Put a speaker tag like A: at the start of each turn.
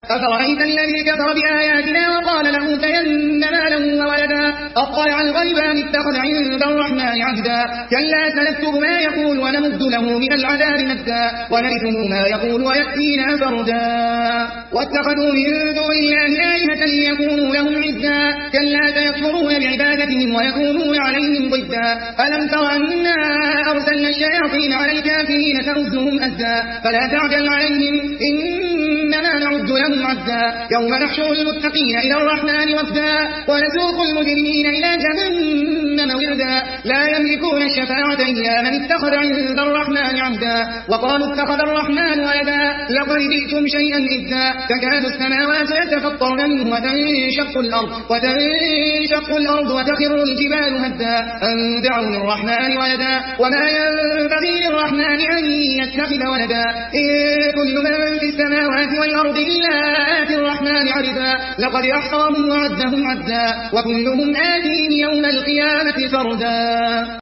A: أفرأيت الذي كفر بآياتنا وقال لأوتين مالا وولدا أطلع الغيب أم اتخذ عند الرحمن عهدا كلا سنكتب ما يقول ونمد له من العذاب مدا ونرثه ما يقول ويأتينا فردا واتخذوا من دون الله آلهة ليكونوا لهم عزا كلا سيكفرون بعبادتهم ويكونون عليهم ضدا ألم تر أنا أرسلنا الشياطين على الكافرين تؤزهم أزا فلا تعجل عليهم إنما نعد لهم عدا يوم نحشر المتقين إلى الرحمن وفدا ونسوق المجرمين إلى جهنم وردا لا يملكون الشفاعة إلا من اتخذ عند الرحمن عهدا وقالوا اتخذ الرحمن ولدا لقد جئتم شيئا إدا تكاد السماوات يتفطرن منه وتنشق الأرض وتخر الجبال هدا أن دعوا للرحمن ولدا وما ينبغي للرحمن أن يتخذ ولدا إن كل من في السماوات والأرض إلا آتي الرحمن عبدا لقد أحصاهم وعدهم عدا وكلهم آتيه يوم القيامة فردا.